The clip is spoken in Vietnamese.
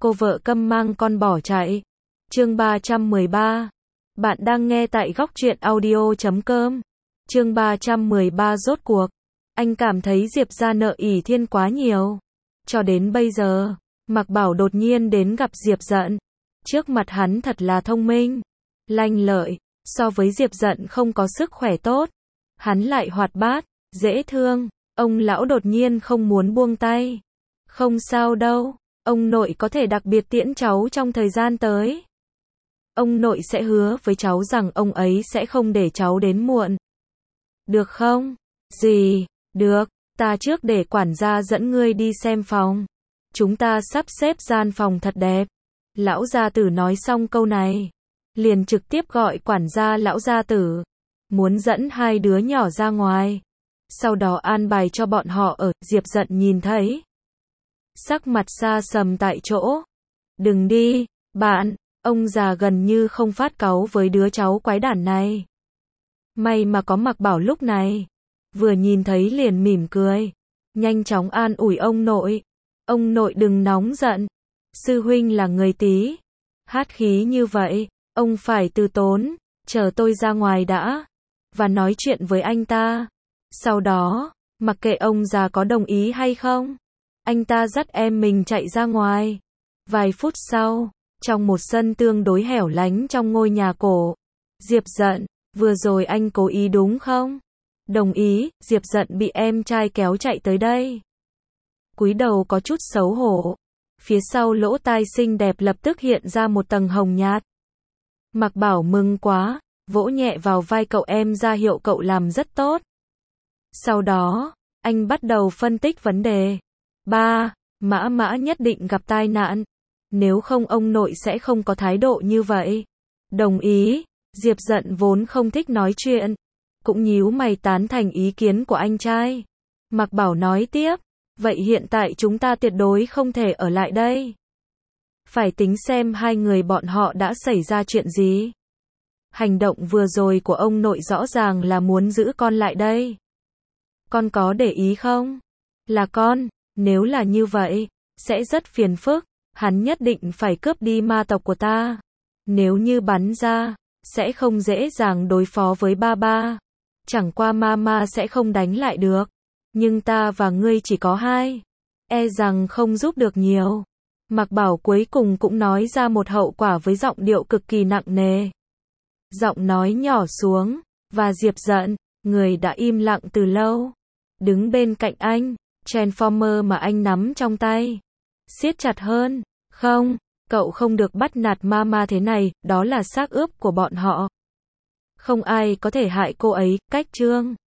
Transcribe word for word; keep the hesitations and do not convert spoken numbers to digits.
cô vợ câm mang con bỏ chạy. Chương ba trăm mười ba. Bạn đang nghe tại góc truyện audio chấm com. Chương ba trăm mười ba rốt cuộc. Anh cảm thấy Diệp gia nợ ỷ Thiên quá nhiều. Cho đến bây giờ, Mạc Bảo đột nhiên đến gặp Diệp Dận. Trước mặt hắn thật là thông minh, lanh lợi, so với Diệp Dận không có sức khỏe tốt. Hắn lại hoạt bát, dễ thương. Ông lão đột nhiên không muốn buông tay. Không sao đâu, ông nội có thể đặc biệt tiễn cháu trong thời gian tới. Ông nội sẽ hứa với cháu rằng ông ấy sẽ không để cháu đến muộn. Được không? Gì? Được, ta trước để quản gia dẫn ngươi đi xem phòng. Chúng ta sắp xếp gian phòng thật đẹp. Lão gia tử nói xong câu này, liền trực tiếp gọi quản gia lão gia tử, muốn dẫn hai đứa nhỏ ra ngoài. Sau đó an bài cho bọn họ ở. Diệp Dận nhìn thấy, sắc mặt xa sầm tại chỗ. Đừng đi, bạn, ông già gần như không phát cáu với đứa cháu quái đản này. May mà có Mạc Bảo lúc này, vừa nhìn thấy liền mỉm cười, nhanh chóng an ủi ông nội. Ông nội đừng nóng giận, sư huynh là người tí, hát khí như vậy, ông phải từ tốn, chờ tôi ra ngoài đã, và nói chuyện với anh ta. Sau đó, mặc kệ ông già có đồng ý hay không, anh ta dắt em mình chạy ra ngoài. Vài phút sau, trong một sân tương đối hẻo lánh trong ngôi nhà cổ, Diệp Dận, vừa rồi anh cố ý đúng không? Đồng ý. Diệp Dận bị em trai kéo chạy tới đây, cúi đầu có chút xấu hổ. Phía sau lỗ tai xinh đẹp lập tức hiện ra một tầng hồng nhạt. Mạc Bảo mừng quá, vỗ nhẹ vào vai cậu, em ra hiệu cậu làm rất tốt. Sau đó, anh bắt đầu phân tích vấn đề. Ba, Mã Mã nhất định gặp tai nạn. Nếu không ông nội sẽ không có thái độ như vậy. Đồng ý. Diệp Dận vốn không thích nói chuyện, cũng nhíu mày tán thành ý kiến của anh trai. Mạc Bảo nói tiếp, vậy hiện tại chúng ta tuyệt đối không thể ở lại đây. Phải tính xem hai người bọn họ đã xảy ra chuyện gì. Hành động vừa rồi của ông nội rõ ràng là muốn giữ con lại đây. Con có để ý không? Là con, nếu là như vậy, sẽ rất phiền phức. Hắn nhất định phải cướp đi ma tộc của ta. Nếu như bắn ra, sẽ không dễ dàng đối phó với ba ba. Chẳng qua mama sẽ không đánh lại được. Nhưng ta và ngươi chỉ có hai, e rằng không giúp được nhiều. Mạc Bảo cuối cùng cũng nói ra một hậu quả với giọng điệu cực kỳ nặng nề. Giọng nói nhỏ xuống, và Diệp Dận, người đã im lặng từ lâu, đứng bên cạnh anh, Transformer mà anh nắm trong tay, siết chặt hơn. Không, cậu không được bắt nạt mama thế này, đó là xác ướp của bọn họ. Không ai có thể hại cô ấy. Cách chương